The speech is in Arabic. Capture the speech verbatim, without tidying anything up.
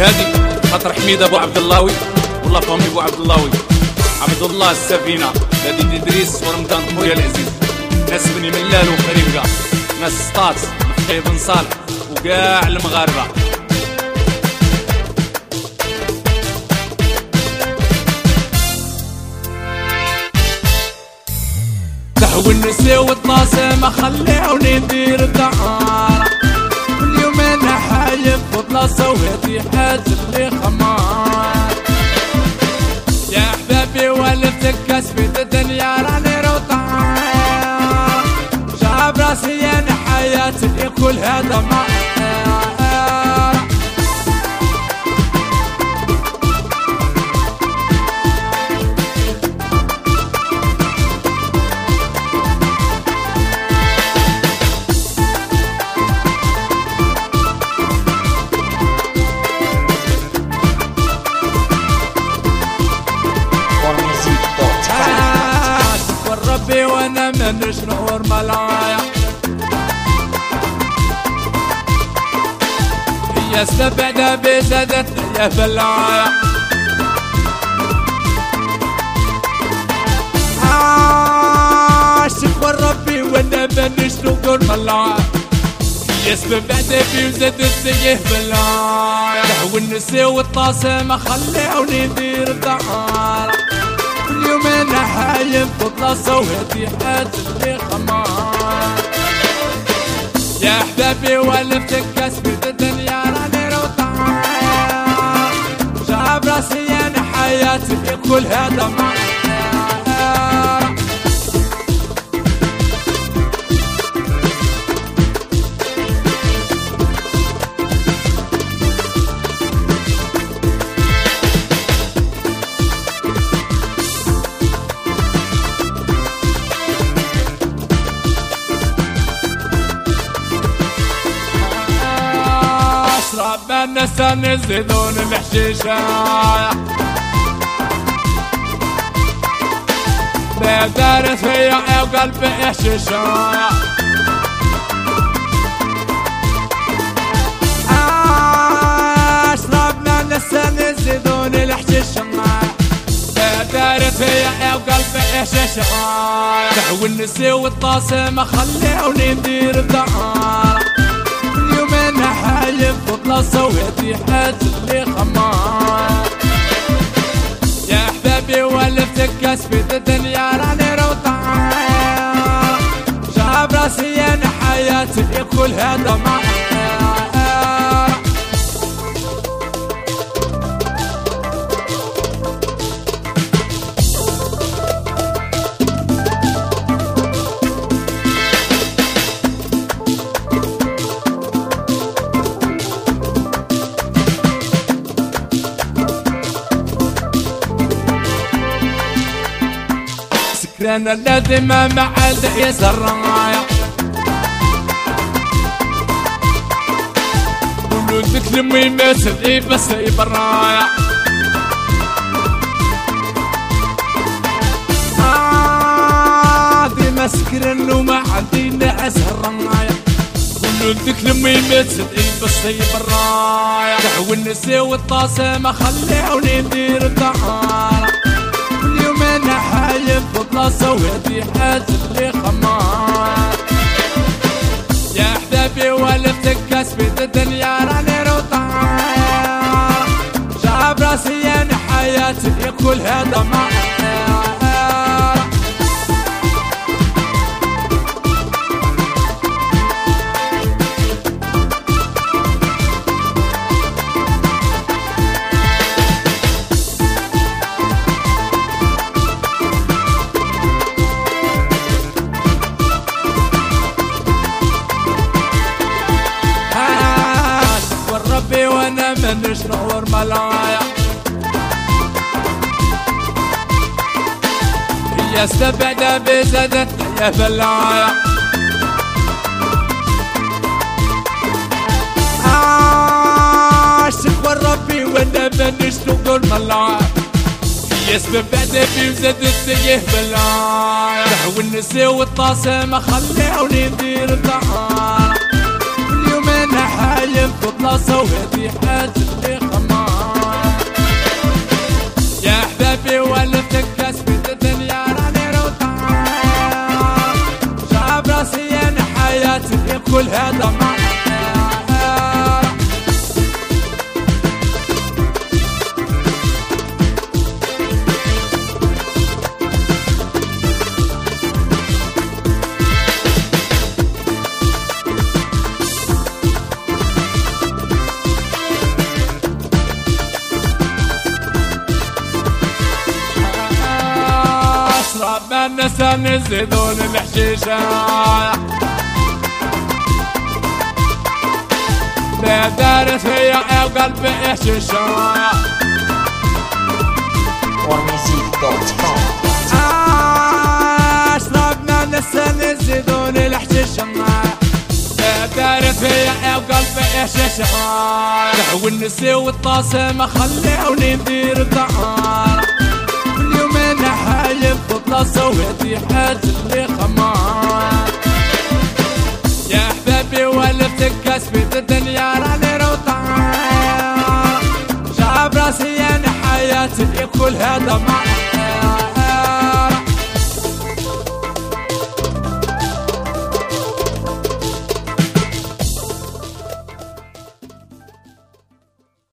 هادي خاطر حميد ابو عبد اللهوي والله فامي ابو عبد اللهوي، عبد الله السفينه، لديد ادريس ورمضان خويا العزيز، ناس بني ملال وكريم كاع، ناس سطات لفقي بن صالح وكاع المغاربه. دحو النسي والطاسه ما خليوني ندير الدعاره، كل يوم انا حايب ببلاصه وهذي حاجه اللي خمار. يا احبابي والفتك كسبي الدنيا راني روطان، جاب راسي انا حياتي كل هذا ما ربي وانا منش نور ملايا، هي استبعد بزادت يا بلايا. شكر ربي وانا منش نور ملايا، هي استبعد بزادت يا بلايا. دحو النسي والطاسه ما خليوني ندير الدعاره، كل يوم انا حايب ببلاصه وهذي حاجه اللي خمار. يا احبابي والفتك كسبي الدنيا راني روطان، جاب راسي انا حياتي في كل هذا ما الناس يزيدون الحشيشة، بدارت فيا وقلبي يحشيشة. اشربنا الناس يزيدون الحشيشة، بدارت فيا وقلبي يحشيشة. دحو النسي والطاسة ما خليوني ندير الدعارة، كل يوم انا حايب ببلاصه وهذي حاجه اللي خمار. يا احبابي والفتك كسبي الدنيا راني روطان، جاب راسي انا حياتي في كل هذا ما سكران الذي ما معد يسر رايا، ولودك لمي ما تدعي بس يبرايا. آه ديما سكران وما عندي نعس هالرايا، ولودك لمي ما تدعي بس يبرايا. دحو النسي والطاسه ما خليوني ندير الدعاره، كل يوم انا حايب ببلاصه وهذي حاجه اللي خمار. يا احبابي والفتك كسبي الدنيا راني روطان، جاب راسي انا حياتي في كل هذا ما وانا منش نور ملايا. هي استبعد بزادت يا بلايا. شكر ربي وانا منش نور ملايا، هي استبعد بزادت يا بلايا. دحو النسي والطاسه ما خليوني ندير الدعاره، كل يوم انا حايب ببلاصه وهذي حاجه اللي خمار. شربنا النسا نزيدون الحشيشة بدارت فيا وقلبي حشيشة شربنا النسا نزيدون الحشيشة دارت فيا وقلبي حشيشة والنسي والطاسة ما خلوني ندير الدعارة اليوم انا حالف بالطاسة وهدي حاج اللي خمار يا احبابي ولفت الكاس في الدنيا راني روطان شعب راسي انا حياتي كل هذا معاك